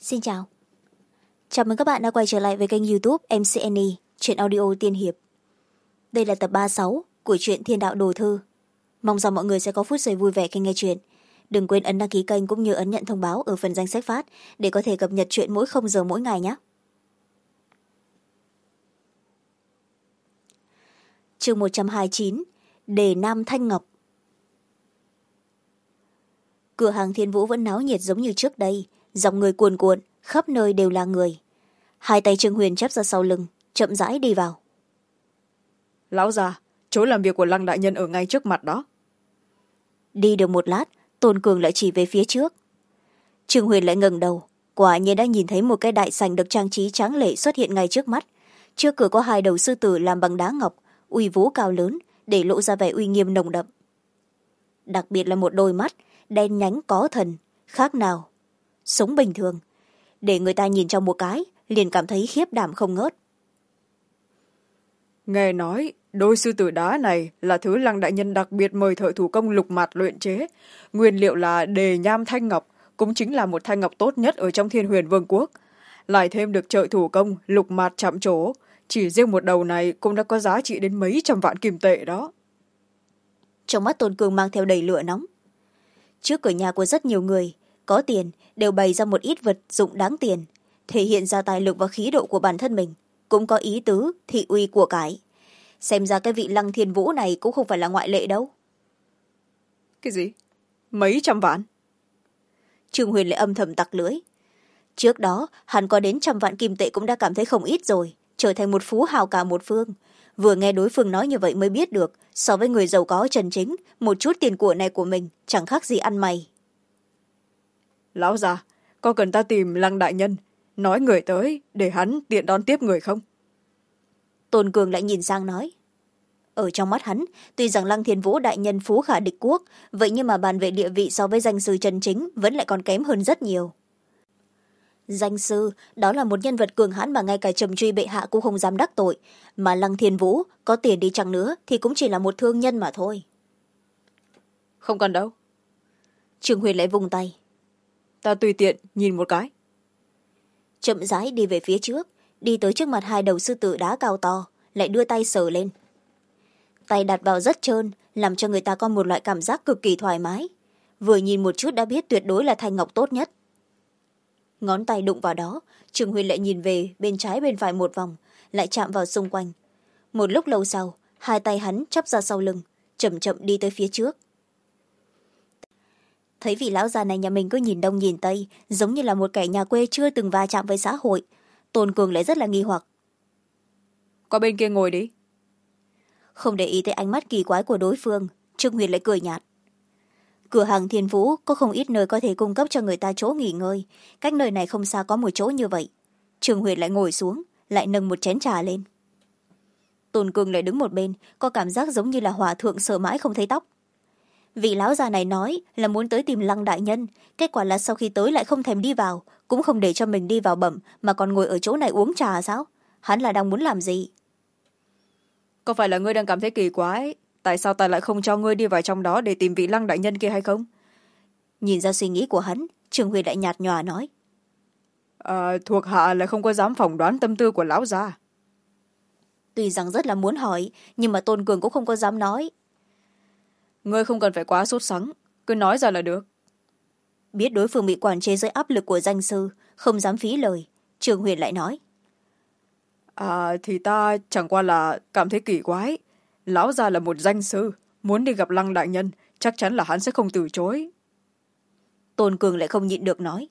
Xin chào. Chào mừng các bạn đã quay trở lại với kênh YouTube MCNE, truyện audio tiên hiệp. Đây là tập 36 của truyện Thiên Đạo Đồ Thư. Mong rằng mọi người sẽ có phút giây vui vẻ khi nghe truyện. Đừng quên ấn đăng ký kênh cũng như ấn nhận thông báo ở phần danh sách phát để có thể cập nhật truyện mỗi 0 giờ mỗi ngày nhé. Chương 129, Đề Nam Thanh Ngọc. Cửa hàng Thiên Vũ vẫn náo nhiệt giống như trước đây, dòng người cuồn cuộn, khắp nơi đều là người. Hai tay Trương Huyền chắp ra sau lưng, chậm rãi đi vào. Lão già, chỗ làm việc của Lăng đại nhân ở ngay trước mặt đó. Đi được một lát, Tôn Cường lại chỉ về phía trước. Trương Huyền lại ngẩng đầu, quả nhiên đã nhìn thấy một cái đại sảnh được trang trí tráng lệ xuất hiện ngay trước mắt. Trước cửa có hai đầu sư tử làm bằng đá ngọc, uy vũ cao lớn, để lộ ra vẻ uy nghiêm nồng đậm. Đặc biệt là một đôi mắt đen nhánh có thần, khác nào sống bình thường, để người ta nhìn trong một cái liền cảm thấy khiếp đảm không ngớt. Nghe nói đôi sư tử đá này là thứ Lăng đại nhân đặc biệt mời thợ thủ công lục mạt luyện chế, nguyên liệu là đề nham thanh ngọc, cũng chính là một thanh ngọc tốt nhất ở trong Thiên Huyền Vương quốc, lại thêm được trợ thủ công lục mạt chạm trổ, chỉ riêng một đầu này cũng đã có giá trị đến mấy trăm vạn kim tệ đó. Trong mắt Tôn Cường mang theo đầy lửa nóng. Trước cửa nhà của rất nhiều người có tiền đều bày ra một ít vật dụng đáng tiền, thể hiện ra tài lực và khí độ của bản thân mình, cũng có ý tứ thị uy của cải. Xem ra cái vị Lăng Thiên Vũ này cũng không phải là ngoại lệ đâu. Cái gì? Mấy trăm vạn? Trương Huyền lại âm thầm tặc lưỡi. Trước đó hắn có đến 100 vạn kim tệ cũng đã cảm thấy không ít rồi, trở thành một phú hào cả một phương. Vừa nghe đối phương nói như vậy mới biết được, so với người giàu có chân chính, một chút tiền của này của mình chẳng khác gì ăn mày. Lão già, có cần ta tìm Lăng đại nhân, nói người tới để hắn tiện đón tiếp người không? Tôn Cường lại nhìn sang nói. Ở trong mắt hắn, tuy rằng Lăng Thiên Vũ đại nhân phú khả địch quốc, vậy nhưng mà bàn về địa vị so với danh sư chân chính vẫn lại còn kém hơn rất nhiều. Danh sư, đó là một nhân vật cường hãn mà ngay cả Trầm Truy bệ hạ cũng không dám đắc tội, mà Lăng Thiên Vũ có tiền đi chăng nữa thì cũng chỉ là một thương nhân mà thôi. Không cần đâu. Trương Huyền lại vung tay. Ta tùy tiện nhìn một cái. Chậm rãi đi về phía trước, đi tới trước mặt hai đầu sư tử đá cao to, lại đưa tay sờ lên. Tay đặt vào rất trơn, làm cho người ta có một loại cảm giác cực kỳ thoải mái. Vừa nhìn một chút đã biết tuyệt đối là thanh ngọc tốt nhất. Ngón tay đụng vào đó, Trương Huyền lại nhìn về bên trái bên phải một vòng, lại chạm vào xung quanh. Một lúc lâu sau, hai tay hắn chắp ra sau lưng, chậm chậm đi tới phía trước. Thấy vị lão già này nhà mình cứ nhìn đông nhìn tây, giống như là một kẻ nhà quê chưa từng va chạm với xã hội. Tôn Cường lại rất là nghi hoặc. Qua bên kia ngồi đi. Không để ý tới ánh mắt kỳ quái của đối phương, Trương Huyền lại cười nhạt. Cửa hàng Thiên Vũ có không ít nơi có thể cung cấp cho người ta chỗ nghỉ ngơi, cách nơi này không xa có một chỗ như vậy. Trương Huyền lại ngồi xuống, lại nâng một chén trà lên. Tôn Cường lại đứng một bên, có cảm giác giống như là hòa thượng sợ mãi không thấy tóc. Vị lão già này nói là muốn tới tìm Lăng đại nhân, kết quả là sau khi tới lại không thèm đi vào, cũng không để cho mình đi vào bẩm mà còn ngồi ở chỗ này uống trà sao? Hắn là đang muốn làm gì? Có phải là ngươi đang cảm thấy kỳ quái, tại sao ta lại không cho ngươi đi vào trong đó để tìm vị Lăng đại nhân kia hay không? Nhìn ra suy nghĩ của hắn, Trương Huy lại nhạt nhòa nói. Thuộc hạ lại không có dám phỏng đoán tâm tư của lão già. Tuy rằng rất là muốn hỏi, nhưng mà Tôn Cường cũng không có dám nói. Ngươi không cần phải quá sốt sắng, cứ nói ra là được. Biết đối phương bị quản chế dưới áp lực của danh sư, không dám phí lời, Trương Huyền lại nói. Thì ta chẳng qua là cảm thấy kỳ quái. Lão già là một danh sư, muốn đi gặp Lăng đại nhân, chắc chắn là hắn sẽ không từ chối. Tôn Cường lại không nhịn được nói.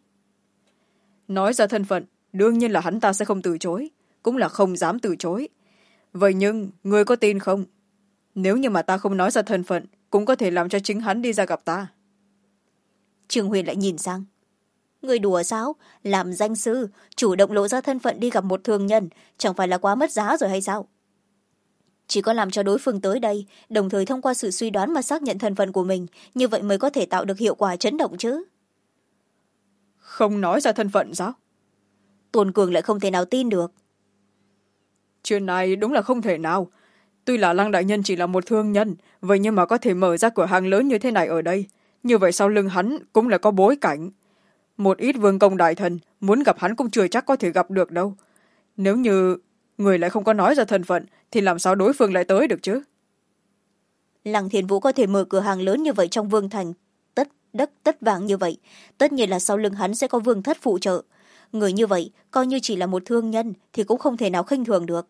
Nói ra thân phận, đương nhiên là hắn ta sẽ không từ chối, cũng là không dám từ chối. Vậy nhưng, ngươi có tin không? Nếu như mà ta không nói ra thân phận, cũng có thể làm cho chính hắn đi ra gặp ta. Trương Huyền lại nhìn sang. Người đùa sao? Làm danh sư, chủ động lộ ra thân phận đi gặp một thương nhân, chẳng phải là quá mất giá rồi hay sao? Chỉ có làm cho đối phương tới đây, đồng thời thông qua sự suy đoán mà xác nhận thân phận của mình, như vậy mới có thể tạo được hiệu quả chấn động chứ. Không nói ra thân phận sao? Tôn Cường lại không thể nào tin được. Chuyện này đúng là không thể nào. Tuy là Lăng đại nhân chỉ là một thương nhân, vậy nhưng mà có thể mở ra cửa hàng lớn như thế này ở đây. Như vậy sau lưng hắn cũng là có bối cảnh. một ít vương công đại thần muốn gặp hắn cũng chưa chắc có thể gặp được đâu. Nếu như người lại không có nói ra thân phận thì làm sao đối phương lại tới được chứ? Lăng Thiên Vũ có thể mở cửa hàng lớn như vậy trong vương thành, tất đất tất vàng như vậy, tất nhiên là sau lưng hắn sẽ có vương thất phụ trợ. Người như vậy coi như chỉ là một thương nhân thì cũng không thể nào khinh thường được.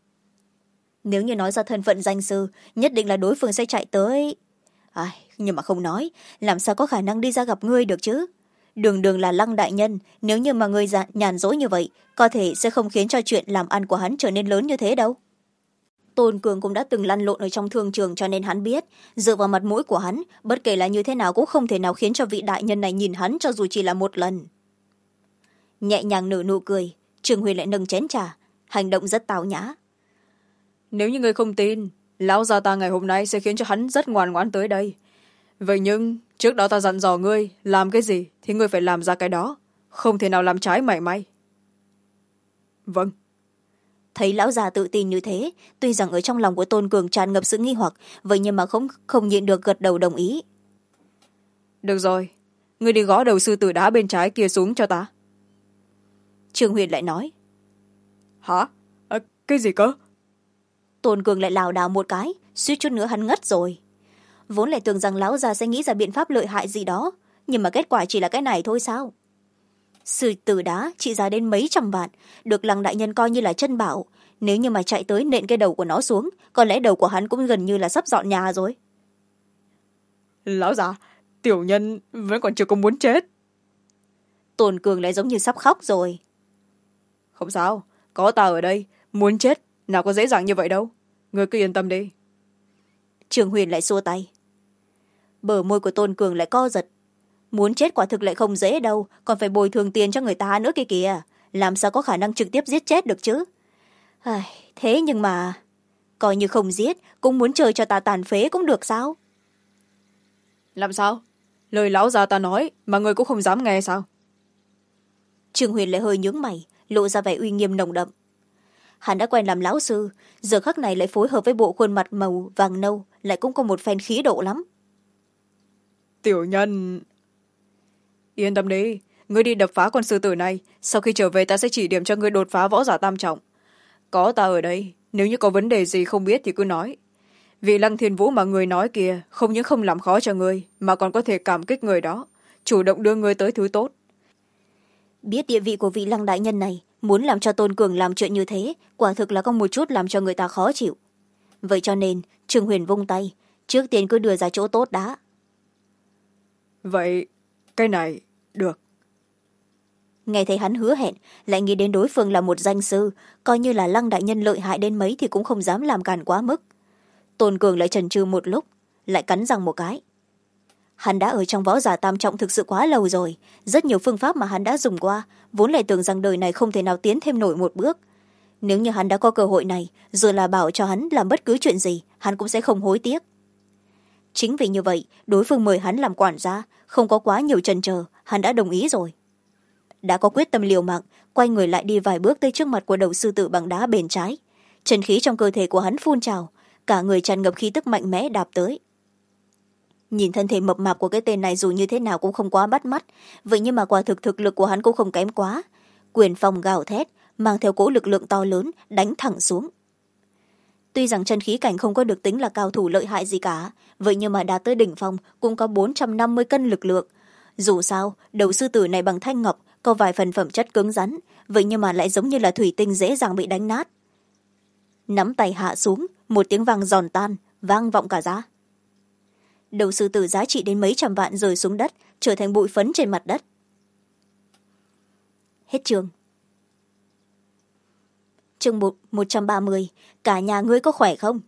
Nếu như nói ra thân phận danh sư, nhất định là đối phương sẽ chạy tới. Nhưng mà không nói, làm sao có khả năng đi ra gặp ngươi được chứ? Đường đường là Lăng đại nhân, nếu như mà ngươi nhàn rỗi như vậy, có thể sẽ không khiến cho chuyện làm ăn của hắn trở nên lớn như thế đâu. Tôn Cường cũng đã từng lăn lộn ở trong thương trường, cho nên hắn biết dựa vào mặt mũi của hắn, bất kể là như thế nào cũng không thể nào khiến cho vị đại nhân này nhìn hắn cho dù chỉ là một lần. Nhẹ nhàng nở nụ cười, Trương Huyền lại nâng chén trà, hành động rất tao nhã. Nếu như người không tin, lão gia ta ngày hôm nay sẽ khiến cho hắn rất ngoan ngoãn tới đây. Vậy nhưng trước đó ta dặn dò ngươi làm cái gì thì ngươi phải làm ra cái đó, không thể nào làm trái mảy may. Vâng. Thấy lão già tự tin như thế, tuy rằng ở trong lòng của Tôn Cường tràn ngập sự nghi hoặc, vậy nhưng mà không nhịn được gật đầu đồng ý. Được rồi, ngươi đi gõ đầu sư tử đá bên trái kia xuống cho ta. Trương Huyền lại nói. Hả? Cái gì cơ? Tôn Cường lại lảo đảo một cái, suýt chút nữa hắn ngất rồi. Vốn lại tưởng rằng lão già sẽ nghĩ ra biện pháp lợi hại gì đó, nhưng mà kết quả chỉ là cái này thôi sao? Sư tử đá trị giá đến mấy trăm vạn, được Lăng đại nhân coi như là chân bảo. Nếu như mà chạy tới nện cái đầu của nó xuống, có lẽ đầu của hắn cũng gần như là sắp dọn nhà rồi. Lão già, tiểu nhân vẫn còn chưa có muốn chết. Tôn Cường lại giống như sắp khóc rồi. Không sao, có ta ở đây, muốn chết nào có dễ dàng như vậy đâu. Ngươi cứ yên tâm đi. Trương Huyền lại xua tay. Bờ môi của Tôn Cường lại co giật. Muốn chết quả thực lại không dễ đâu, còn phải bồi thường tiền cho người ta nữa kia kìa. Làm sao có khả năng trực tiếp giết chết được chứ? Thế nhưng mà coi như không giết cũng muốn chơi cho ta tàn phế cũng được sao? Làm sao? Lời lão già ta nói mà người cũng không dám nghe sao? Trương Huyền lại hơi nhướng mày, lộ ra vẻ uy nghiêm nồng đậm. Hắn đã quen làm lão sư, giờ khắc này lại phối hợp với bộ khuôn mặt màu vàng nâu, lại cũng có một phen khí độ lắm. Tiểu nhân... Yên tâm đi, ngươi đi đập phá con sư tử này, sau khi trở về ta sẽ chỉ điểm cho ngươi đột phá võ giả tam trọng. Có ta ở đây, nếu như có vấn đề gì không biết thì cứ nói. Vì Lăng Thiên Vũ mà người nói kìa không những không làm khó cho ngươi mà còn có thể cảm kích người đó, chủ động đưa ngươi tới thứ tốt. Biết địa vị của vị Lăng đại nhân này, muốn làm cho Tôn Cường làm chuyện như thế, quả thực là có một chút làm cho người ta khó chịu. Vậy cho nên Trương Huyền vung tay, trước tiên cứ đưa ra chỗ tốt đã. Vậy cái này được. Nghe thấy hắn hứa hẹn, lại nghĩ đến đối phương là một danh sư, coi như là Lăng đại nhân lợi hại đến mấy thì cũng không dám làm càn quá mức. Tôn Cường lại chần chừ một lúc, lại cắn răng một cái. Hắn đã ở trong võ giả tam trọng thực sự quá lâu rồi, rất nhiều phương pháp mà hắn đã dùng qua, vốn lại tưởng rằng đời này không thể nào tiến thêm nổi một bước. Nếu như hắn đã có cơ hội này, giờ là bảo cho hắn làm bất cứ chuyện gì, hắn cũng sẽ không hối tiếc. Chính vì như vậy, đối phương mời hắn làm quản gia, không có quá nhiều chần chờ, hắn đã đồng ý rồi. Đã có quyết tâm liều mạng, quay người lại đi vài bước tới trước mặt của đầu sư tử bằng đá bên trái. Chân khí trong cơ thể của hắn phun trào, cả người tràn ngập khí tức mạnh mẽ đạp tới. Nhìn thân thể mập mạp của cái tên này dù như thế nào cũng không quá bắt mắt, vậy nhưng mà quả thực thực lực của hắn cũng không kém quá. Quyền phong gào thét, mang theo cỗ lực lượng to lớn, đánh thẳng xuống. Tuy rằng chân khí cảnh không có được tính là cao thủ lợi hại gì cả, vậy nhưng mà đạt tới đỉnh phong cũng có 450 cân lực lượng. Dù sao, đầu sư tử này bằng thanh ngọc, có vài phần phẩm chất cứng rắn, vậy nhưng mà lại giống như là thủy tinh dễ dàng bị đánh nát. Nắm tay hạ xuống, một tiếng vang giòn tan, vang vọng cả ra. Đầu sư tử giá trị đến mấy trăm vạn rơi xuống đất, trở thành bụi phấn trên mặt đất. Hết chương. Chương 130, cả nhà ngươi có khỏe không?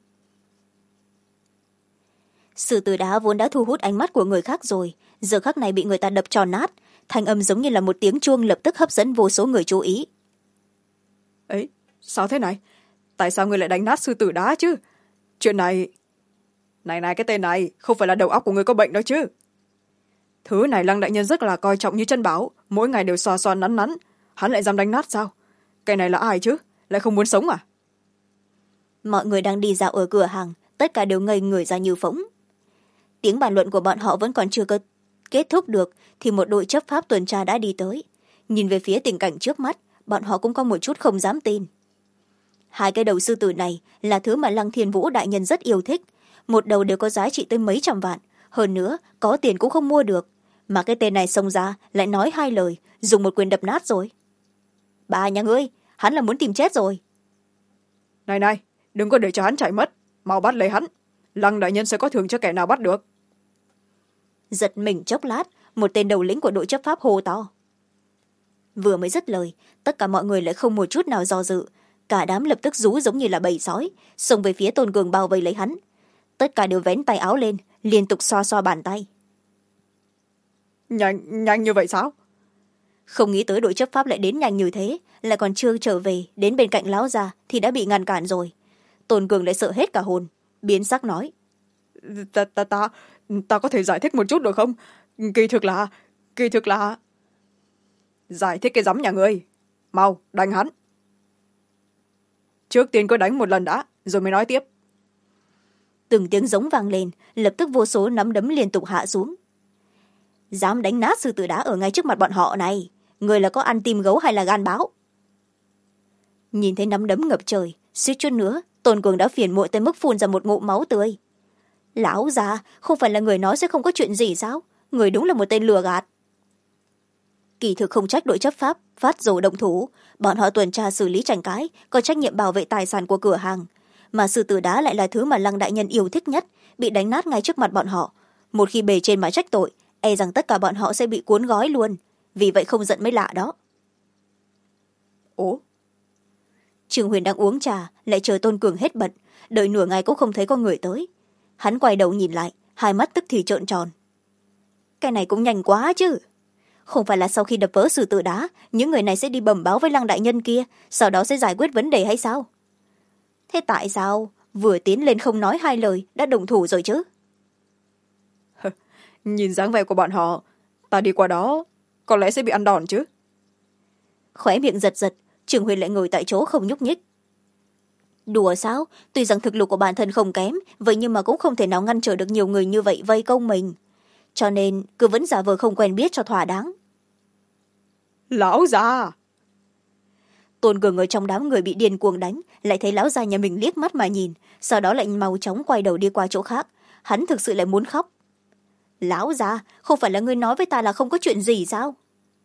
Sư tử đá vốn đã thu hút ánh mắt của người khác rồi, giờ khắc này bị người ta đập tròn nát, thanh âm giống như là một tiếng chuông lập tức hấp dẫn vô số người chú ý. Ấy, sao thế này? Tại sao ngươi lại đánh nát sư tử đá chứ? Chuyện này... Này, cái tên này không phải là đầu óc của ngươi có bệnh đó chứ? Thứ này Lăng đại nhân rất là coi trọng như chân bảo, mỗi ngày đều xoa xoa nắn nắn, hắn lại dám đánh nát sao? Cái này là ai chứ? Lại không muốn sống à? Mọi người đang đi dạo ở cửa hàng, tất cả đều ngây người ra như phỗng. Tiếng bàn luận của bọn họ vẫn còn chưa kết thúc được thì một đội chấp pháp tuần tra đã đi tới. Nhìn về phía tình cảnh trước mắt, bọn họ cũng có một chút không dám tin. Hai cái đầu sư tử này là thứ mà Lăng Thiên Vũ đại nhân rất yêu thích. Một đầu đều có giá trị tới mấy trăm vạn, hơn nữa có tiền cũng không mua được, mà cái tên này xông ra lại nói hai lời, dùng một quyền đập nát rồi. Bà nhà ngươi, hắn là muốn tìm chết rồi. Này này, đừng có để cho hắn chạy mất, mau bắt lấy hắn. Lăng đại nhân sẽ có thưởng cho kẻ nào bắt được. Giật mình chốc lát, một tên đầu lĩnh của đội chấp pháp hô to. Vừa mới dứt lời, tất cả mọi người lại không một chút nào do dự, cả đám lập tức rú giống như là bầy sói, xông về phía Tôn Cường bao vây lấy hắn. Tất cả đều vén tay áo lên, liên tục xoa xoa bàn tay. Nhanh như vậy sao? Không nghĩ tới đội chấp pháp lại đến nhanh như thế, lại còn chưa trở về đến bên cạnh lão già thì đã bị ngăn cản rồi. Tôn Cường lại sợ hết cả hồn, biến sắc nói. Ta có thể giải thích một chút được không? Kỳ thực là... Giải thích cái giấm nhà ngươi. Mau, đánh hắn. Trước tiên cứ đánh một lần đã, rồi mới nói tiếp. Từng tiếng giống vang lên, lập tức vô số nắm đấm liên tục hạ xuống. Dám đánh nát sư tử đá ở ngay trước mặt bọn họ này, người là có ăn tim gấu hay là gan báo? Nhìn thấy nắm đấm ngập trời, suýt chút nữa Tôn Cường đã phiền muội tới mức phun ra một ngụm máu tươi. Lão già, không phải là người nói sẽ không có chuyện gì sao? Người đúng là một tên lừa gạt. Kỳ thực không trách đội chấp pháp phát rồ động thủ, bọn họ tuần tra xử lý tranh cãi, có trách nhiệm bảo vệ tài sản của cửa hàng, mà sư tử đá lại là thứ mà Lăng đại nhân yêu thích nhất, bị đánh nát ngay trước mặt bọn họ. Một khi bề trên mà trách tội, e rằng tất cả bọn họ sẽ bị cuốn gói luôn, vì vậy không giận mới lạ đó. Ủa? Trương Huyền đang uống trà, lại chờ Tôn Cường hết bận, đợi nửa ngày cũng không thấy có người tới. Hắn quay đầu nhìn lại, hai mắt tức thì trợn tròn. Cái này cũng nhanh quá chứ. Không phải là sau khi đập vỡ sư tử đá, những người này sẽ đi bẩm báo với Lăng đại nhân kia, sau đó sẽ giải quyết vấn đề hay sao? Thế tại sao vừa tiến lên không nói hai lời đã động thủ rồi chứ? Nhìn dáng vẻ của bọn họ, ta đi qua đó có lẽ sẽ bị ăn đòn chứ. Khóe miệng giật giật, Trương Huyền lại ngồi tại chỗ không nhúc nhích. Đùa sao? Tuy rằng thực lực của bản thân không kém, vậy nhưng mà cũng không thể nào ngăn trở được nhiều người như vậy vây công mình. Cho nên cứ vẫn giả vờ không quen biết cho thỏa đáng. Lão già! Tôn Cường ở trong đám người bị điên cuồng đánh, lại thấy lão già nhà mình liếc mắt mà nhìn, sau đó lại mau chóng quay đầu đi qua chỗ khác. Hắn thực sự lại muốn khóc. Lão già, không phải là ngươi nói với ta là không có chuyện gì sao?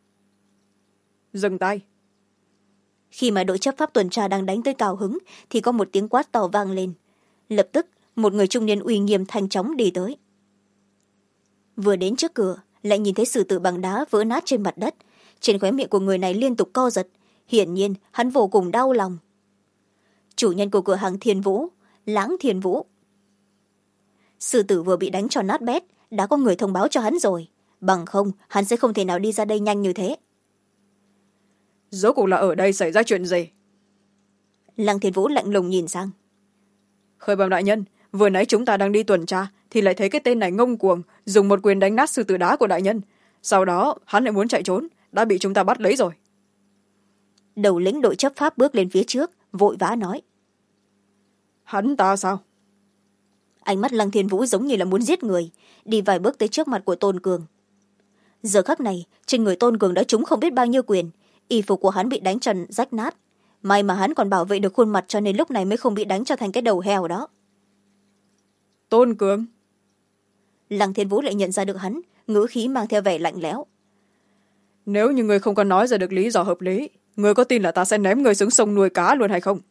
Dừng tay. Khi mà đội chấp pháp tuần tra đang đánh tới cao hứng, thì có một tiếng quát to vang lên. Lập tức, một người trung niên uy nghiêm thanh chóng đi tới. Vừa đến trước cửa, lại nhìn thấy sư tử bằng đá vỡ nát trên mặt đất. Trên khóe miệng của người này liên tục co giật. Hiển nhiên, hắn vô cùng đau lòng. Chủ nhân của cửa hàng Thiên Vũ, Lãng Thiên Vũ. Sư tử vừa bị đánh cho nát bét, đã có người thông báo cho hắn rồi. Bằng không, hắn sẽ không thể nào đi ra đây nhanh như thế. Rốt cuộc là ở đây xảy ra chuyện gì? Lăng Thiên Vũ lạnh lùng nhìn sang. Khởi bẩm đại nhân, vừa nãy chúng ta đang đi tuần tra thì lại thấy cái tên này ngông cuồng dùng một quyền đánh nát sư tử đá của đại nhân. Sau đó hắn lại muốn chạy trốn, đã bị chúng ta bắt lấy rồi. Đầu lĩnh đội chấp pháp bước lên phía trước, vội vã nói. Hắn ta sao? Ánh mắt Lăng Thiên Vũ giống như là muốn giết người, đi vài bước tới trước mặt của Tôn Cường. Giờ khắc này, trên người Tôn Cường đã trúng không biết bao nhiêu quyền, y phục của hắn bị đánh trần rách nát. May mà hắn còn bảo vệ được khuôn mặt, cho nên lúc này mới không bị đánh cho thành cái đầu heo đó. Tôn Cường. Lăng Thiên Vũ lại nhận ra được hắn, ngữ khí mang theo vẻ lạnh lẽo. Nếu như người không có nói ra được lý do hợp lý, người có tin là ta sẽ ném người xuống sông nuôi cá luôn hay không?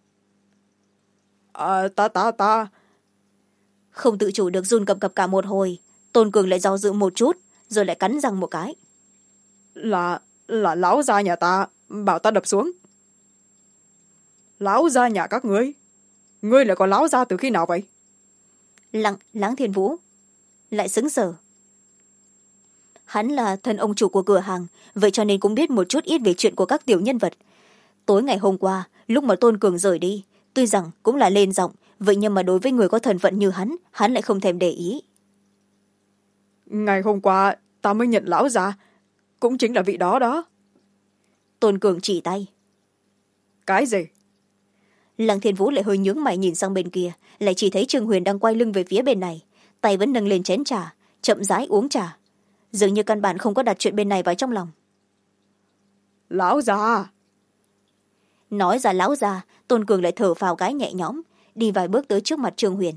Ta Không tự chủ được run cầm cập cả một hồi, Tôn Cường lại do dự một chút, rồi lại cắn răng một cái. Là lão gia nhà ta bảo ta đập xuống. Lão gia nhà các ngươi lại có lão gia từ khi nào vậy? Lãng Thiên Vũ lại sững sờ. Hắn là thân ông chủ của cửa hàng, vậy cho nên cũng biết một chút ít về chuyện của các tiểu nhân vật. Tối ngày hôm qua, lúc mà Tôn Cường rời đi, tuy rằng cũng là lên giọng, vậy nhưng mà đối với người có thân phận như hắn lại không thèm để ý. Ngày hôm qua ta mới nhận lão gia, cũng chính là vị đó đó. Tôn Cường chỉ tay. Cái gì? Lăng Thiên Vũ lại hơi nhướng mày nhìn sang bên kia, lại chỉ thấy Trương Huyền đang quay lưng về phía bên này, tay vẫn nâng lên chén trà, chậm rãi uống trà. dường như căn bản không có đặt chuyện bên này vào trong lòng. Lão già. Nói ra lão già, Tôn Cường lại thở phào cái nhẹ nhõm, đi vài bước tới trước mặt Trương Huyền.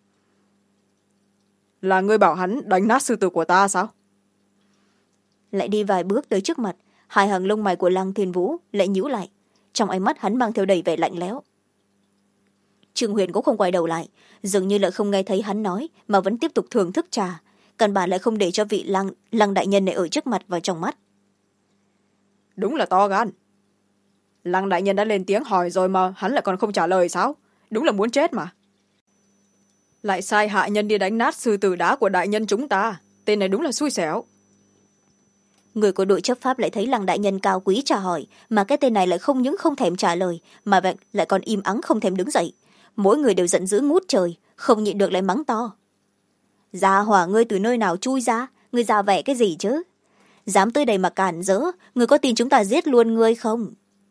Là ngươi bảo hắn đánh nát sư tử của ta sao? Lại đi vài bước tới trước mặt, hai hàng lông mày của Lăng Thiên Vũ lại nhíu lại, trong ánh mắt hắn mang theo đầy vẻ lạnh lẽo. Trương Huyền cũng không quay đầu lại, dường như lại không nghe thấy hắn nói mà vẫn tiếp tục thưởng thức trà, căn bản lại không để cho vị Lăng đại nhân này ở trước mặt vào trong mắt. Đúng là to gan. Lăng đại nhân đã lên tiếng hỏi rồi mà hắn lại còn không trả lời sao? Đúng là muốn chết mà. Lại sai hạ nhân đi đánh nát sư tử đá của đại nhân chúng ta. Tên này đúng là xui xẻo. Người của đội chấp pháp lại thấy Lăng đại nhân cao quý trả hỏi, mà cái tên này lại không những không thèm trả lời mà lại còn im ắng không thèm đứng dậy. Mỗi người đều giận dữ ngút trời, không nhịn được lại mắng to. Gia hỏa, ngươi từ nơi nào chui ra? Ngươi ra vẻ cái gì chứ? Dám tới đây mà cản rỡ, ngươi có tin chúng ta giết luôn ngươi không?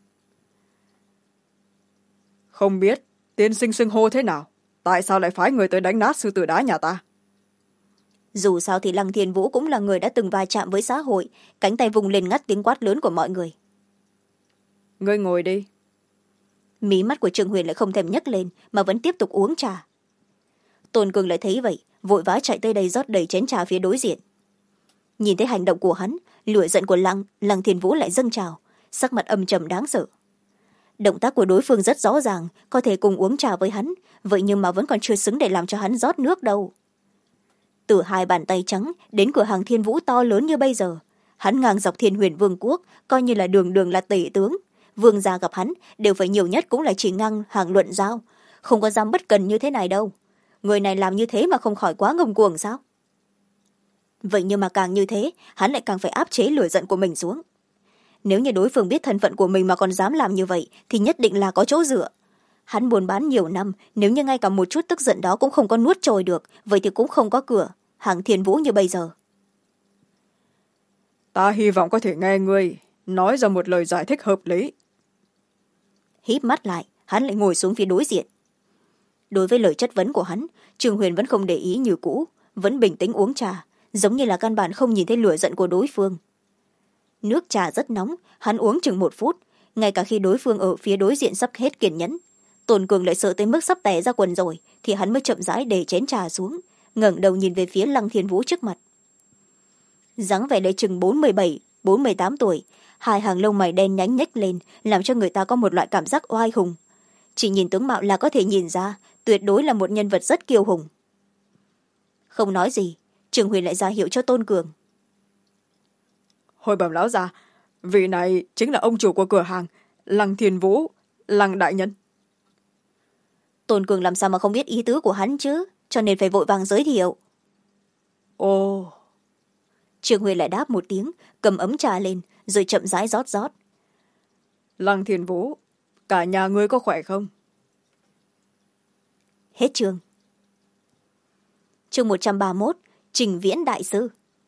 Không biết tiên sinh xưng hô thế nào, tại sao lại phái người tới đánh nát sư tử đá nhà ta? Dù sao thì Lăng Thiên Vũ cũng là người đã từng va chạm với xã hội, cánh tay vùng lên ngắt tiếng quát lớn của mọi người. Ngươi ngồi đi. Mí mắt của Trương Huyền lại không thèm nhấc lên mà vẫn tiếp tục uống trà. Tôn Cường lại thấy vậy, vội vã chạy tới đây rót đầy chén trà phía đối diện. Nhìn thấy hành động của hắn, lửa giận của Lăng Thiên Vũ lại dâng trào, sắc mặt âm trầm đáng sợ. Động tác của đối phương rất rõ ràng, có thể cùng uống trà với hắn, vậy nhưng mà vẫn còn chưa xứng để làm cho hắn rót nước đâu. Từ hai bàn tay trắng đến cửa hàng Thiên Vũ to lớn như bây giờ, hắn ngang dọc Thiên Huyền Vương quốc, coi như là đường đường là tể tướng. Vương gia gặp hắn đều phải nhiều nhất cũng là chỉ ngang hàng luận giao, không có dám bất cần như thế này đâu. Người này làm như thế mà không khỏi quá ngông cuồng sao? Vậy nhưng mà càng như thế, hắn lại càng phải áp chế lửa giận của mình xuống. Nếu như đối phương biết thân phận của mình mà còn dám làm như vậy thì nhất định là có chỗ dựa. Hắn buôn bán nhiều năm, nếu như ngay cả một chút tức giận đó cũng không có nuốt trôi được, vậy thì cũng không có cửa hàng Thiên Vũ như bây giờ. Ta hy vọng có thể nghe ngươi nói ra một lời giải thích hợp lý. Híp mắt lại, hắn lại ngồi xuống phía đối diện. Đối với lời chất vấn của hắn, Trương Huyền vẫn không để ý như cũ, vẫn bình tĩnh uống trà, giống như là căn bản không nhìn thấy lửa giận của đối phương. Nước trà rất nóng, hắn uống chừng 1 phút, ngay cả khi đối phương ở phía đối diện sắp hết kiên nhẫn. Tôn Cường lại sợ tới mức sắp tè ra quần rồi, thì hắn mới chậm rãi để chén trà xuống, ngẩng đầu nhìn về phía Lăng Thiên Vũ trước mặt. Dáng vẻ lại chừng 47, 48 tuổi, hai hàng lông mày đen nhánh nhếch lên, làm cho người ta có một loại cảm giác oai hùng. Chỉ nhìn tướng mạo là có thể nhìn ra, tuyệt đối là một nhân vật rất kiêu hùng. Không nói gì, Trương Huyền lại ra hiệu cho Tôn Cường. Hồi bẩm lão già, vị này chính là ông chủ của cửa hàng Lăng Thiên Vũ, Lăng đại nhân. Tôn Cường làm sao mà không biết ý tứ của hắn chứ, cho nên phải vội vàng giới thiệu. Ồ. Trương Huyền lại đáp một tiếng, cầm ấm trà lên rồi chậm rãi rót rót. Lăng Thiên Vũ, cả nhà ngươi có khỏe không? Hết chương. Chương 131, Trình Viễn đại sư.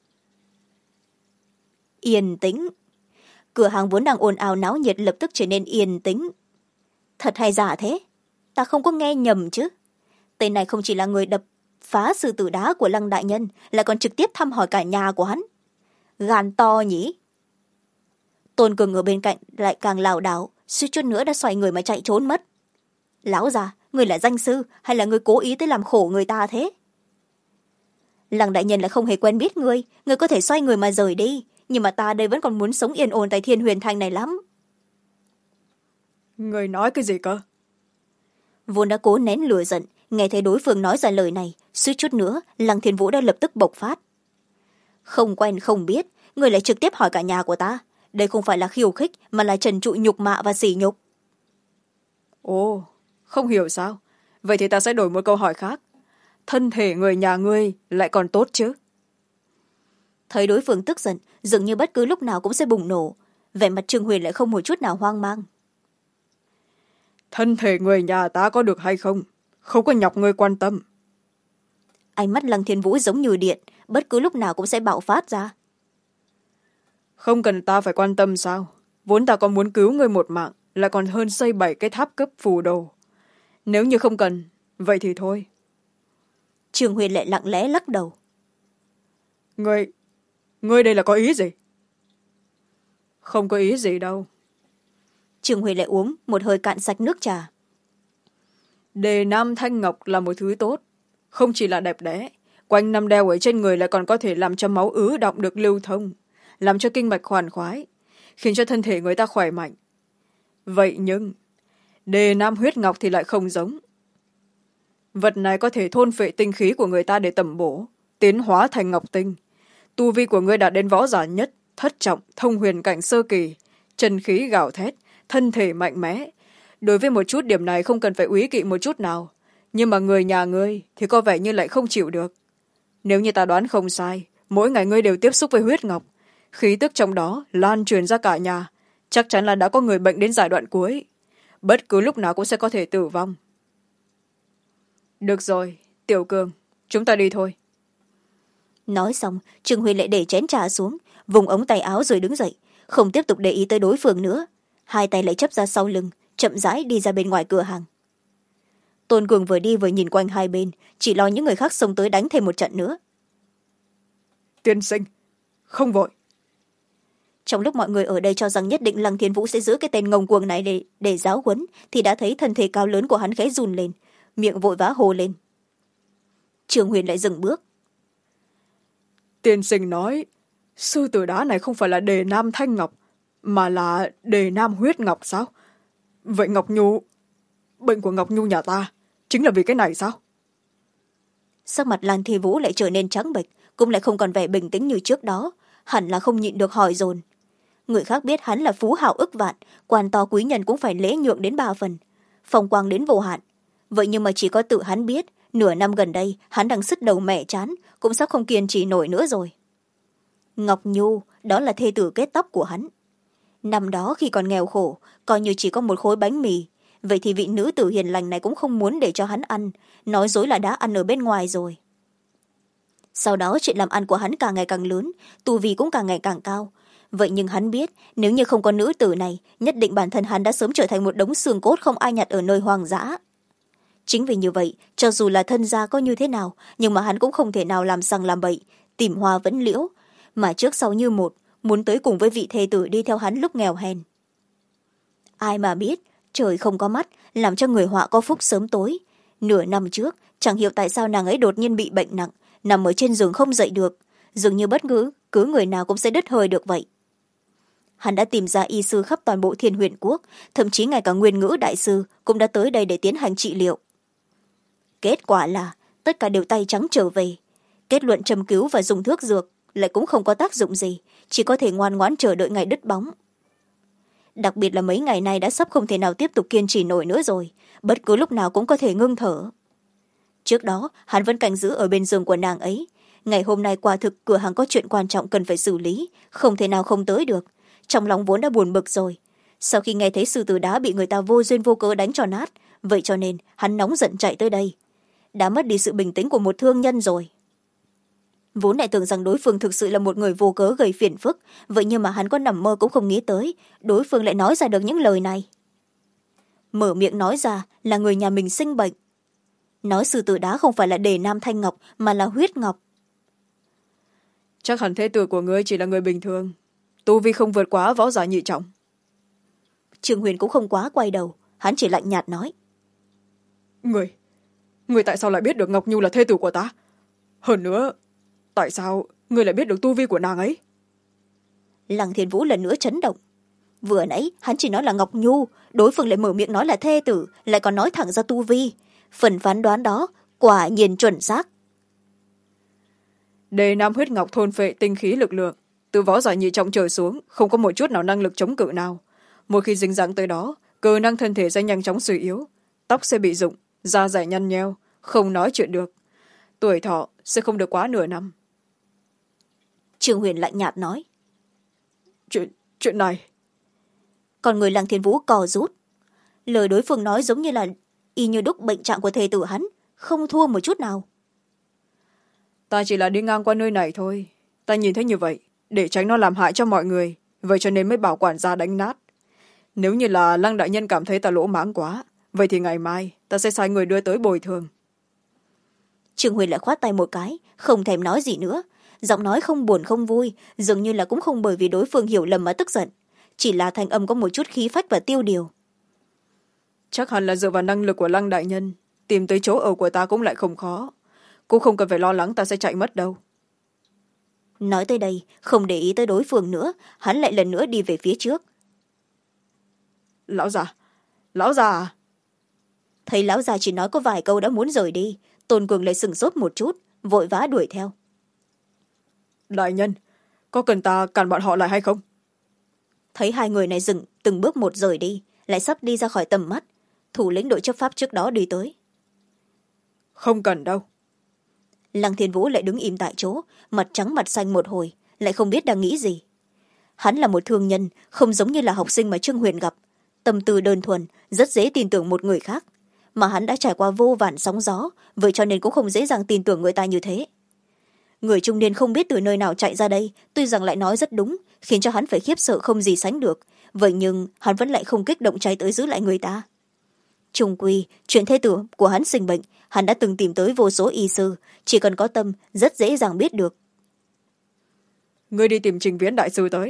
Yên tĩnh. Cửa hàng vốn đang ồn ào náo nhiệt lập tức trở nên yên tĩnh. Thật hay giả thế? Ta không có nghe nhầm chứ? Tên này không chỉ là người đập phá sư tử đá của Lăng đại nhân, lại còn trực tiếp thăm hỏi cả nhà của hắn. Gan to nhỉ? Tôn Cường ở bên cạnh lại càng lảo đảo, suýt chút nữa đã xoay người mà chạy trốn mất. Lão già, người là danh sư hay là người cố ý tới làm khổ người ta thế? Lăng đại nhân lại không hề quen biết người có thể xoay người mà rời đi, nhưng mà ta đây vẫn còn muốn sống yên ổn tại Thiên Huyền Thành này lắm. Người nói cái gì cơ? Vốn đã cố nén lửa giận, nghe thấy đối phương nói ra lời này, suýt chút nữa Lăng Thiên Vũ đã lập tức bộc phát. Không quen không biết, người lại trực tiếp hỏi cả nhà của ta. Đây không phải là khiêu khích mà là trần trụi nhục mạ và sỉ nhục. Ồ, không hiểu sao? Vậy thì ta sẽ đổi một câu hỏi khác. Thân thể người nhà ngươi lại còn tốt chứ? Thấy đối phương tức giận, dường như bất cứ lúc nào cũng sẽ bùng nổ. Vẻ mặt Trương Huyền lại không một chút nào hoang mang. Thân thể người nhà ta có được hay không? Không có nhọc ngươi quan tâm. Ánh mắt Lăng Thiên Vũ giống như điện, bất cứ lúc nào cũng sẽ bạo phát ra. Không cần ta phải quan tâm sao? Vốn ta còn muốn cứu ngươi một mạng, lại còn hơn xây 7 cái tháp cấp phù đồ. Nếu như không cần, vậy thì thôi. Trương Huyền lại lặng lẽ lắc đầu. Ngươi ngươi đây là có ý gì? Không có ý gì đâu. Trương Huyền lại uống một hơi cạn sạch nước trà. Đề nam thanh ngọc là một thứ tốt, không chỉ là đẹp đẽ, quanh năm đeo ở trên người lại còn có thể làm cho máu ứ động được lưu thông, làm cho kinh mạch khoan khoái, khiến cho thân thể người ta khỏe mạnh. Vậy nhưng đề nam huyết ngọc thì lại không giống. Vật này có thể thôn phệ tinh khí của người ta để tẩm bổ, tiến hóa thành ngọc tinh. Tu vi của ngươi đạt đến võ giả nhất, thất trọng, thông huyền cảnh sơ kỳ, chân khí gào thét, thân thể mạnh mẽ. Đối với một chút điểm này không cần phải úy kỵ một chút nào, nhưng mà người nhà ngươi thì có vẻ như lại không chịu được. Nếu như ta đoán không sai, mỗi ngày ngươi đều tiếp xúc với huyết ngọc, khí tức trong đó lan truyền ra cả nhà, chắc chắn là đã có người bệnh đến giai đoạn cuối, bất cứ lúc nào cũng sẽ có thể tử vong. Được rồi, Tiểu Cường, chúng ta đi thôi. Nói xong, Trương Huyền lại để chén trà xuống, vùng ống tay áo rồi đứng dậy, không tiếp tục để ý tới đối phương nữa. Hai tay lại chấp ra sau lưng, chậm rãi đi ra bên ngoài cửa hàng. Tôn Cường vừa đi vừa nhìn quanh hai bên, chỉ lo những người khác xông tới đánh thêm một trận nữa. Tiên sinh, không vội. Trong lúc mọi người ở đây cho rằng nhất định Lăng Thiên Vũ sẽ giữ cái tên ngông cuồng này để giáo huấn, thì đã thấy thân thể cao lớn của hắn khẽ run lên, miệng vội vã hô lên. Trương Huyền lại dừng bước. Tiên sinh nói sư tử đá này không phải là đề nam thanh ngọc, mà là đề nam huyết ngọc sao? Vậy Ngọc Nhu, bệnh của Ngọc Nhu nhà ta chính là vì cái này sao? Sắc mặt Lăng Thiên Vũ lại trở nên trắng bệch, cũng lại không còn vẻ bình tĩnh như trước đó, hẳn là không nhịn được hỏi dồn. Người khác biết hắn là phú hào ức vạn, quan to quý nhân cũng phải lễ nhượng đến 3 phần, phong quang đến vô hạn. Vậy nhưng mà chỉ có tự hắn biết, nửa năm gần đây hắn đang sứt đầu mẻ chán, cũng sắp không kiên trì nổi nữa rồi. Ngọc Nhu, đó là thê tử kết tóc của hắn. Năm đó khi còn nghèo khổ, coi như chỉ có một khối bánh mì, vậy thì vị nữ tử hiền lành này cũng không muốn để cho hắn ăn, nói dối là đã ăn ở bên ngoài rồi. Sau đó chuyện làm ăn của hắn càng ngày càng lớn, tu vi cũng càng ngày càng cao. Vậy nhưng hắn biết, nếu như không có nữ tử này, nhất định bản thân hắn đã sớm trở thành một đống xương cốt không ai nhặt ở nơi hoang dã. Chính vì như vậy, cho dù là thân gia có như thế nào, nhưng mà hắn cũng không thể nào làm sằng làm bậy, tìm hoa vẫn liễu, mà trước sau như một, muốn tới cùng với vị thê tử đi theo hắn lúc nghèo hèn. Ai mà biết, trời không có mắt, làm cho người họa có phúc sớm tối. Nửa năm trước, chẳng hiểu tại sao nàng ấy đột nhiên bị bệnh nặng, nằm ở trên giường không dậy được, dường như bất cứ người nào cũng sẽ đứt hơi được vậy. Hắn đã tìm ra y sư khắp toàn bộ Thiên Huyền Quốc, thậm chí ngay cả Nguyên Ngữ đại sư cũng đã tới đây để tiến hành trị liệu. Kết quả là tất cả đều tay trắng trở về. Kết luận châm cứu và dùng thuốc dược lại cũng không có tác dụng gì, chỉ có thể ngoan ngoãn chờ đợi ngày đứt bóng. Đặc biệt là mấy ngày nay đã sắp không thể nào tiếp tục kiên trì nổi nữa rồi, bất cứ lúc nào cũng có thể ngưng thở. Trước đó hắn vẫn canh giữ ở bên giường của nàng ấy, ngày hôm nay quả thực cửa hàng có chuyện quan trọng cần phải xử lý, không thể nào không tới được. Trong lòng vốn đã buồn bực rồi, sau khi nghe thấy sư tử đá bị người ta vô duyên vô cớ đánh cho nát, vậy cho nên hắn nóng giận chạy tới đây. Đã mất đi sự bình tĩnh của một thương nhân rồi. Vốn lại tưởng rằng đối phương thực sự là một người vô cớ gây phiền phức, vậy nhưng mà hắn có nằm mơ cũng không nghĩ tới đối phương lại nói ra được những lời này. Mở miệng nói ra là người nhà mình sinh bệnh, nói sư tử đá không phải là đề nam thanh ngọc mà là huyết ngọc. Chắc hẳn thế tử của ngươi chỉ là người bình thường, tu vi không vượt quá võ giả nhị trọng. Trương Huyền cũng không quá quay đầu, hắn chỉ lạnh nhạt nói. Người tại sao lại biết được Ngọc Nhu là thê tử của ta? Hơn nữa, tại sao người lại biết được tu vi của nàng ấy? Lăng Thiên Vũ lần nữa chấn động. Vừa nãy hắn chỉ nói là Ngọc Nhu, đối phương lại mở miệng nói là thê tử, lại còn nói thẳng ra tu vi. Phần phán đoán đó quả nhiên chuẩn xác. Đề nam huyết ngọc thôn phệ tinh khí lực lượng, từ võ giả nhị trọng trở xuống không có một chút nào năng lực chống cự nào. Một khi dính dáng tới đó, cơ năng thân thể sẽ nhanh chóng suy yếu, tóc sẽ bị rụng, da dẻ nhăn nheo, không nói chuyện được, tuổi thọ sẽ không được quá nửa năm. Trương Huyền lạnh nhạt nói. Chuyện này. Còn người Lăng Thiên Vũ cò rút. Lời đối phương nói giống như là y như đúc bệnh trạng của thê tử hắn, không thua một chút nào. Ta chỉ là đi ngang qua nơi này thôi, ta nhìn thấy như vậy để tránh nó làm hại cho mọi người, vậy cho nên mới bảo quản gia đánh nát. Nếu như là Lăng đại nhân cảm thấy ta lỗ mãng quá, vậy thì ngày mai ta sẽ sai người đưa tới bồi thường. Trương Huyền lại khoát tay một cái, không thèm nói gì nữa. giọng nói không buồn không vui, dường như là cũng không bởi vì đối phương hiểu lầm mà tức giận, chỉ là thanh âm có một chút khí phách và tiêu điều. Chắc hẳn là dựa vào năng lực của Lăng đại nhân, tìm tới chỗ ở của ta cũng lại không khó. Cũng không cần phải lo lắng ta sẽ chạy mất đâu. Nói tới đây, không để ý tới đối phương nữa, hắn lại lần nữa đi về phía trước. Lão già, lão già. Thấy lão già chỉ nói có vài câu đã muốn rời đi, Tôn Cường lại sửng sốt một chút, vội vã đuổi theo. Đại nhân, có cần ta cản bọn họ lại hay không? Thấy hai người này dừng từng bước một rời đi, lại sắp đi ra khỏi tầm mắt, thủ lĩnh đội chấp pháp trước đó đi tới. Không cần đâu. Lăng Thiên Vũ lại đứng im tại chỗ, mặt trắng mặt xanh một hồi, lại không biết đang nghĩ gì. Hắn là một thương nhân, không giống như là học sinh mà Trương Huyền gặp, tâm tư đơn thuần, rất dễ tin tưởng một người khác, mà hắn đã trải qua vô vàn sóng gió, vậy cho nên cũng không dễ dàng tin tưởng người ta như thế. Người trung niên không biết từ nơi nào chạy ra đây, tuy rằng lại nói rất đúng, khiến cho hắn phải khiếp sợ không gì sánh được, vậy nhưng hắn vẫn lại không kích động chạy tới giữ lại người ta. Trung quy chuyện thê tử của hắn sinh bệnh, hắn đã từng tìm tới vô số y sư, chỉ cần có tâm rất dễ dàng biết được. Ngươi đi tìm Trình Viễn đại sư tới.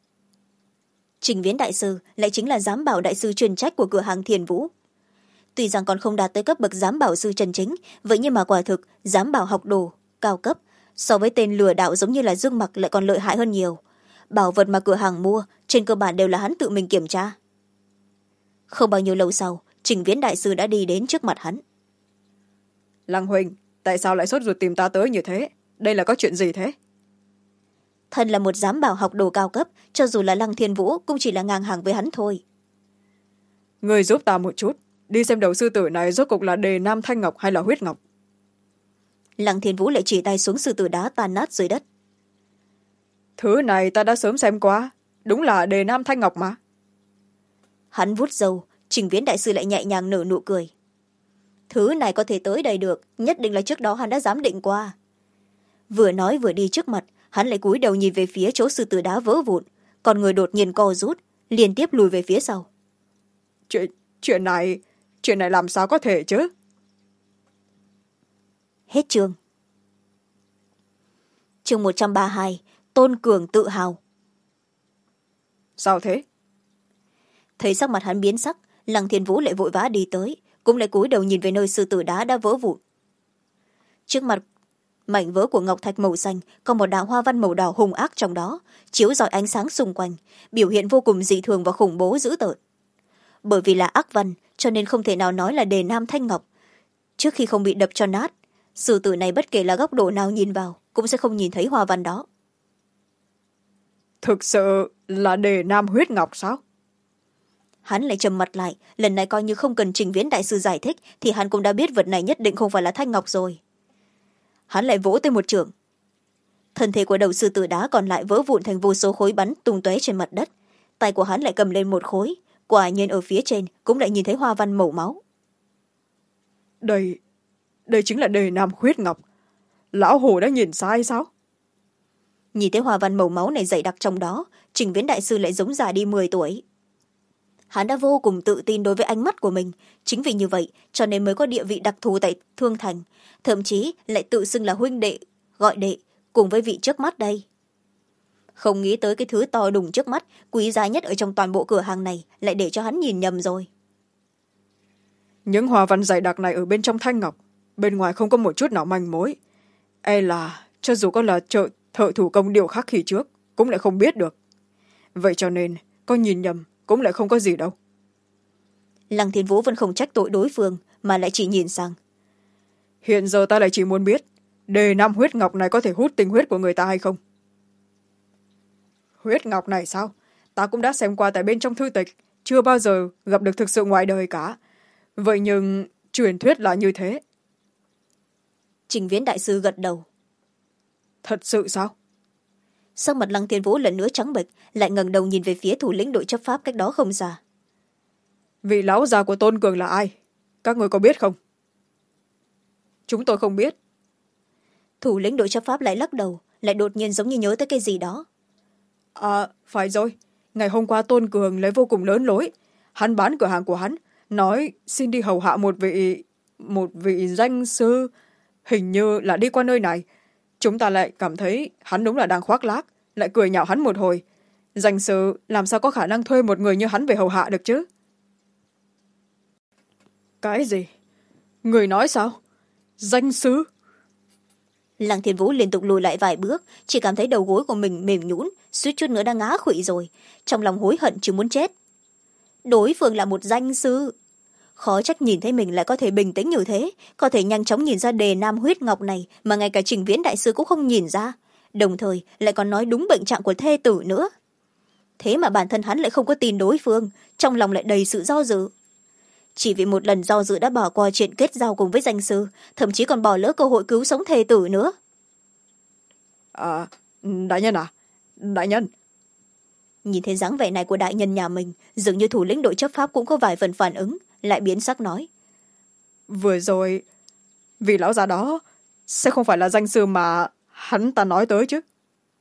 Trình Viễn đại sư lại chính là giám bảo đại sư chuyên trách của cửa hàng Thiền Vũ. Tuy rằng còn không đạt tới cấp bậc giám bảo sư chân chính, vậy nhưng mà quả thực giám bảo học đồ cao cấp, so với tên lừa đảo giống như là Dương Mặc lại còn lợi hại hơn nhiều. Bảo vật mà cửa hàng mua trên cơ bản đều là hắn tự mình kiểm tra. Không bao nhiêu lâu sau, Trình Viễn đại sư đã đi đến trước mặt hắn. Lăng huynh, tại sao lại sốt ruột tìm ta tới như thế? Đây là có chuyện gì thế? Thân là một giám bảo học đồ cao cấp, cho dù là Lăng Thiên Vũ cũng chỉ là ngang hàng với hắn thôi. Người giúp ta một chút, đi xem đầu sư tử này rốt cục là đề nam thanh ngọc hay là huyết ngọc. Lăng Thiên Vũ lại chỉ tay xuống sư tử đá tan nát dưới đất. Thứ này ta đã sớm xem qua, đúng là đề nam thanh ngọc mà. Hắn vuốt râu, Trình Viễn đại sư lại nhẹ nhàng nở nụ cười. Thứ này có thể tới đây được, nhất định là trước đó hắn đã giám định qua. Vừa nói vừa đi trước mặt, hắn lại cúi đầu nhìn về phía chỗ sư tử đá vỡ vụn, còn người đột nhiên co rút, liên tiếp lùi về phía sau. Chuyện này làm sao có thể chứ? Hết chương. Chương 132, Tôn Cường tự hào. Sao thế? Thấy sắc mặt hắn biến sắc, Lăng Thiên Vũ lại vội vã đi tới, cũng lại cúi đầu nhìn về nơi sư tử đá đã vỡ vụn. Trước mặt mảnh vỡ của ngọc thạch màu xanh có một đạo hoa văn màu đỏ hung ác trong đó, chiếu rọi ánh sáng xung quanh, biểu hiện vô cùng dị thường và khủng bố dữ tợn. Bởi vì là ác văn cho nên không thể nào nói là đề nam thanh ngọc. Trước khi không bị đập cho nát, sư tử này bất kể là góc độ nào nhìn vào cũng sẽ không nhìn thấy hoa văn đó. Thực sự là đề nam huyết ngọc sao? Hắn lại trầm mặt lại, lần này coi như không cần Trình Viễn đại sư giải thích thì hắn cũng đã biết vật này nhất định không phải là thanh ngọc rồi. Hắn lại vỗ tới một chưởng. Thân thể của đầu sư tử đá còn lại vỡ vụn thành vô số khối bắn tung tóe trên mặt đất. Tay của hắn lại cầm lên một khối, quả nhiên ở phía trên cũng lại nhìn thấy hoa văn màu máu. Đây chính là đề nam huyết ngọc. Lão Hồ đã nhìn sai sao? Nhìn thấy hoa văn màu máu này dày đặc trong đó, Trình Viễn đại sư lại giống già đi 10 tuổi. Hắn đã vô cùng tự tin đối với ánh mắt của mình, chính vì như vậy cho nên mới có địa vị đặc thù tại Thương Thành, thậm chí lại tự xưng là huynh đệ, gọi đệ, cùng với vị trước mắt đây. Không nghĩ tới cái thứ to đùng trước mắt, quý giá nhất ở trong toàn bộ cửa hàng này lại để cho hắn nhìn nhầm rồi. Những hoa văn dày đặc này ở bên trong thanh ngọc, bên ngoài không có một chút nào manh mối. E là cho dù có là thợ thủ công điêu khắc khi trước cũng lại không biết được. Vậy cho nên có nhìn nhầm cũng lại không có gì đâu. Lăng Thiên Vũ vẫn không trách tội đối phương mà lại chỉ nhìn sang. Hiện giờ ta lại chỉ muốn biết đề nam huyết ngọc này có thể hút tinh huyết của người ta hay không. Huyết ngọc này sao? Ta cũng đã xem qua tại bên trong thư tịch, chưa bao giờ gặp được thực sự ngoài đời cả. Vậy nhưng truyền thuyết là như thế. Trình Viễn đại sư gật đầu. Thật sự sao? Sắc mặt Lăng Thiên Vũ lần nữa trắng bệch, lại ngẩng đầu nhìn về phía thủ lĩnh đội chấp pháp cách đó không xa. Vị lão già của Tôn Cường là ai? Các người có biết không? Chúng tôi không biết. Thủ lĩnh đội chấp pháp lại lắc đầu, lại đột nhiên giống như nhớ tới cái gì đó. À, phải rồi. Ngày hôm qua Tôn Cường lấy vô cùng lớn lối. Hắn bán cửa hàng của hắn, nói xin đi hầu hạ một vị danh sư, hình như là đi qua nơi này. chúng ta lại cảm thấy hắn đúng là đang khoác lác, lại cười nhạo hắn một hồi. Danh sư làm sao có khả năng thuê một người như hắn về hầu hạ được chứ? Cái gì? Người nói sao? Danh sư? Lăng Thiên Vũ liên tục lùi lại vài bước, chỉ cảm thấy đầu gối của mình mềm nhũn, suýt chút nữa đã ngã khuỵu rồi, trong lòng hối hận chứ muốn chết. Đối phương là một danh sư, khó trách nhìn thấy mình lại có thể bình tĩnh như thế, có thể nhanh chóng nhìn ra đề nam huyết ngọc này mà ngay cả Trình Viễn đại sư cũng không nhìn ra, đồng thời lại còn nói đúng bệnh trạng của thê tử nữa. Thế mà bản thân hắn lại không có tin đối phương, trong lòng lại đầy sự do dự. Chỉ vì một lần do dự đã bỏ qua chuyện kết giao cùng với danh sư, thậm chí còn bỏ lỡ cơ hội cứu sống thê tử nữa. Đại nhân à? Đại nhân. Nhìn thấy dáng vẻ này của đại nhân nhà mình, dường như thủ lĩnh đội chấp pháp cũng có vài phần phản ứng, lại biến sắc nói. Vừa rồi, vì lão già đó sẽ không phải là danh sư mà hắn ta nói tới chứ?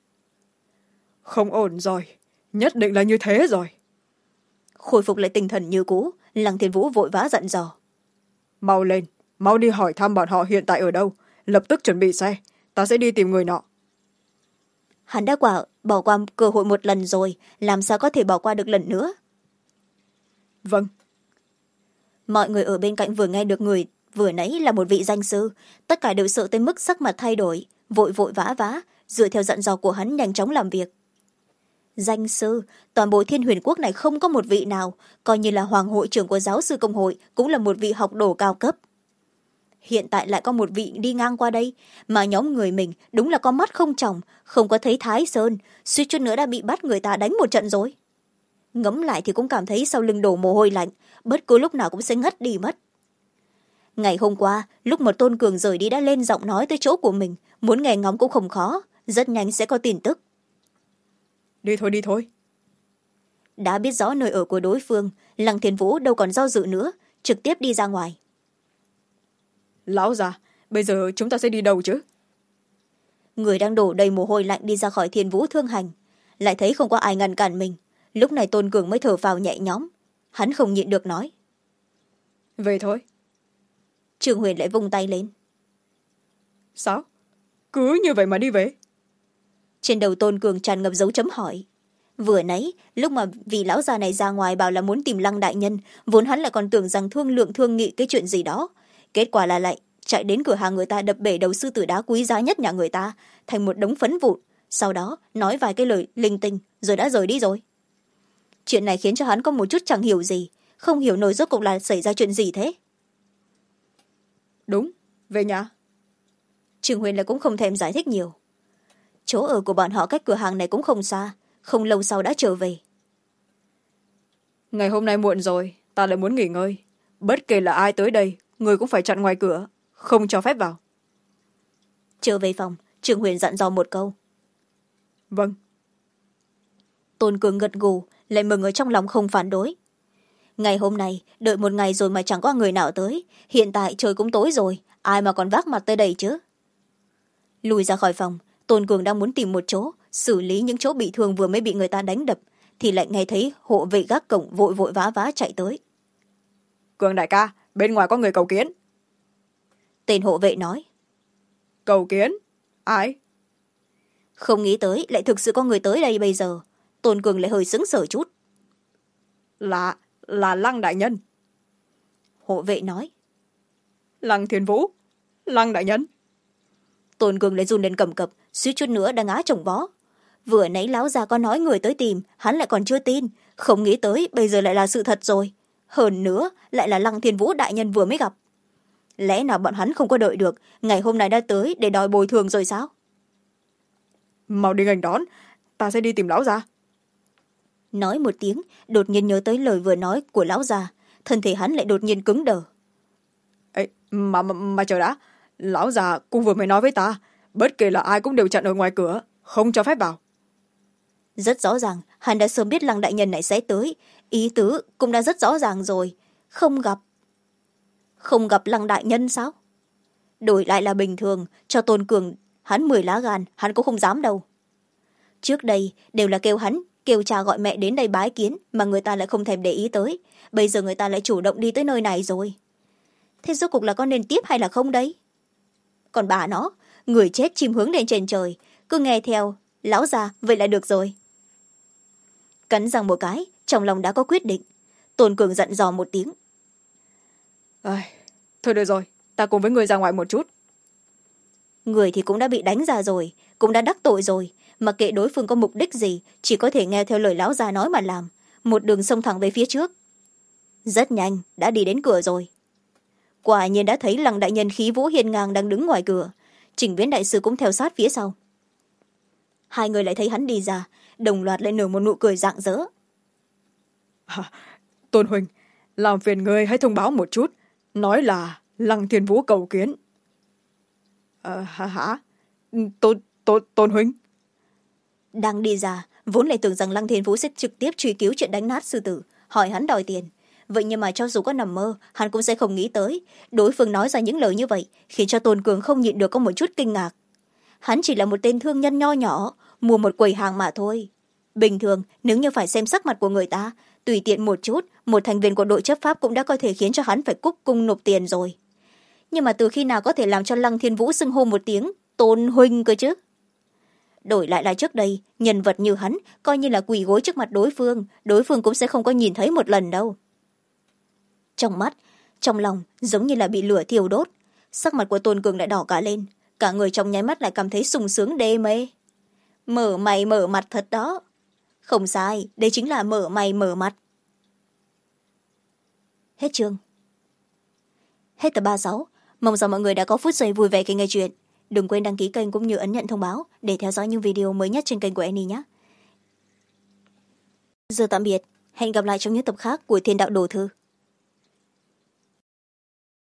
Không ổn rồi, nhất định là như thế rồi. Khôi phục lại tinh thần như cũ, Lăng Thiên Vũ vội vã dặn dò. Mau lên, mau đi hỏi thăm bọn họ hiện tại ở đâu, lập tức chuẩn bị xe, ta sẽ đi tìm người nọ. Hắn đã bỏ qua cơ hội một lần rồi, làm sao có thể bỏ qua được lần nữa. Vâng. Mọi người ở bên cạnh vừa nghe được người vừa nãy là một vị danh sư, tất cả đều sợ tới mức sắc mặt thay đổi, vội vội vã vã dựa theo dặn dò của hắn nhanh chóng làm việc. Danh sư, toàn bộ Thiên Huyền Quốc này không có một vị nào, coi như là hoàng hội trưởng của giáo sư công hội cũng là một vị học đồ cao cấp. Hiện tại lại có một vị đi ngang qua đây, mà nhóm người mình đúng là có mắt không tròng, không có thấy Thái Sơn, suýt chút nữa đã bị bắt người ta đánh một trận rồi. Ngẫm lại thì cũng cảm thấy sau lưng đổ mồ hôi lạnh, bất cứ lúc nào cũng sẽ ngất đi mất. Ngày hôm qua, lúc mà Tôn Cường rời đi đã lên giọng nói tới chỗ của mình, muốn nghe ngóng cũng không khó, rất nhanh sẽ có tin tức. Đi thôi, đi thôi. Đã biết rõ nơi ở của đối phương, Lăng Thiên Vũ đâu còn do dự nữa, trực tiếp đi ra ngoài. Lão già, bây giờ chúng ta sẽ đi đâu chứ? Người đang đổ đầy mồ hôi lạnh đi ra khỏi Thiên Vũ thương hành, lại thấy không có ai ngăn cản mình. Lúc này Tôn Cường mới thở phào nhẹ nhõm, hắn không nhịn được nói. Về thôi. Trương Huyền lại vung tay lên. Sao? Cứ như vậy mà đi về? Trên đầu Tôn Cường tràn ngập dấu chấm hỏi. Vừa nãy, lúc mà vị lão già này ra ngoài bảo là muốn tìm Lăng đại nhân, vốn hắn lại còn tưởng rằng thương nghị cái chuyện gì đó. Kết quả là lại chạy đến cửa hàng người ta đập bể đầu sư tử đá quý giá nhất nhà người ta, thành một đống phấn vụn. Sau đó nói vài cái lời linh tinh, rồi đã rời đi rồi. Chuyện này khiến cho hắn có một chút chẳng hiểu gì, không hiểu nổi rốt cuộc là xảy ra chuyện gì thế. Đúng, về nhà. Trương Huyền lại cũng không thèm giải thích nhiều. Chỗ ở của bọn họ cách cửa hàng này cũng không xa, không lâu sau đã trở về. Ngày hôm nay muộn rồi, ta lại muốn nghỉ ngơi. Bất kể là ai tới đây, người cũng phải chặn ngoài cửa, không cho phép vào. Trở về phòng, Trương Huyền dặn dò một câu. Vâng. Tôn Cường gật gù, lại mừng ở trong lòng không phản đối. Ngày hôm nay, đợi một ngày rồi mà chẳng có người nào tới. Hiện tại trời cũng tối rồi, ai mà còn vác mặt tới đây chứ. Lùi ra khỏi phòng, Tôn Cường đang muốn tìm một chỗ, xử lý những chỗ bị thương vừa mới bị người ta đánh đập, thì lại nghe thấy hộ vệ gác cổng vội vội vã vã chạy tới. Cường đại ca, bên ngoài có người cầu kiến. Tên hộ vệ nói. Cầu kiến? Ai? Không nghĩ tới lại thực sự có người tới đây bây giờ. Tôn Cường lại hơi sững sờ chút. Là Lăng đại nhân. Hộ vệ nói. Lăng Thiên Vũ? Lăng đại nhân? Tôn Cường lại run lên cầm cập, suýt chút nữa đã ngã chồng vó. Vừa nãy lão già có nói người tới tìm, hắn lại còn chưa tin, không nghĩ tới bây giờ lại là sự thật rồi. Hơn nữa lại là Lăng Thiên Vũ đại nhân vừa mới gặp. Lẽ nào bọn hắn không có đợi được, ngày hôm nay đã tới để đòi bồi thường rồi sao? Mau đi nghênh đón, ta sẽ đi tìm lão già. Nói một tiếng, đột nhiên nhớ tới lời vừa nói của lão già, thân thể hắn lại đột nhiên cứng đờ. Ê, mà chờ đã, lão già cũng vừa mới nói với ta, bất kể là ai cũng đều chặn ở ngoài cửa, không cho phép vào. Rất rõ ràng, hắn đã sớm biết Lăng đại nhân này sẽ tới, ý tứ cũng đã rất rõ ràng rồi. Không gặp Lăng đại nhân sao? Đổi lại là bình thường, cho Tôn Cường hắn 10 lá gan, hắn cũng không dám đâu. Trước đây đều là kêu cha gọi mẹ đến đây bái kiến, mà người ta lại không thèm để ý tới. Bây giờ người ta lại chủ động đi tới nơi này rồi. Thế rốt cuộc là có nên tiếp hay là không đấy? Còn bà nó, người chết chim hướng lên trên trời, cứ nghe theo lão già vậy là được rồi. Cắn răng một cái, trong lòng đã có quyết định. Tôn Cường dặn dò một tiếng. Thôi được rồi, ta cùng với người ra ngoài một chút. Người thì cũng đã bị đánh ra rồi, cũng đã đắc tội rồi, mặc kệ đối phương có mục đích gì, chỉ có thể nghe theo lời lão già nói mà làm, một đường xông thẳng về phía trước. Rất nhanh đã đi đến cửa rồi. Quả nhiên đã thấy Lăng đại nhân khí vũ hiên ngang đang đứng ngoài cửa, Trình Viễn đại sư cũng theo sát phía sau. Hai người lại thấy hắn đi ra, đồng loạt lại nở một nụ cười rạng rỡ. Tôn huynh, làm phiền ngươi hãy thông báo một chút, nói là Lăng Thiên Vũ cầu kiến. Hả? Tôn huynh? Đang đi ra, vốn lại tưởng rằng Lăng Thiên Vũ sẽ trực tiếp truy cứu chuyện đánh nát sư tử, hỏi hắn đòi tiền. Vậy nhưng mà cho dù có nằm mơ, hắn cũng sẽ không nghĩ tới đối phương nói ra những lời như vậy, khiến cho Tôn Cường không nhịn được có một chút kinh ngạc. Hắn chỉ là một tên thương nhân nho nhỏ, mua một quầy hàng mà thôi. Bình thường nếu như phải xem sắc mặt của người ta, tùy tiện một chút, một thành viên của đội chấp pháp cũng đã có thể khiến cho hắn phải cúc cung nộp tiền rồi. Nhưng mà từ khi nào có thể làm cho Lăng Thiên Vũ xưng hô một tiếng Tôn huynh cơ chứ? Đổi lại là trước đây, nhân vật như hắn coi như là quỳ gối trước mặt đối phương cũng sẽ không có nhìn thấy một lần đâu. Trong mắt, trong lòng giống như là bị lửa thiêu đốt, sắc mặt của Tôn Cường lại đỏ cả lên, cả người trong nháy mắt lại cảm thấy sung sướng đê mê. Mở mày mở mặt thật đó. Không sai, đây chính là mở mày mở mặt. Hết chương. Hết tập 36. Mong rằng mọi người đã có phút giây vui vẻ khi nghe chuyện. Đừng quên đăng ký kênh cũng như ấn nhận thông báo để theo dõi những video mới nhất trên kênh của Annie nhé. Giờ tạm biệt, hẹn gặp lại trong những tập khác của Thiên Đạo Đồ Thư.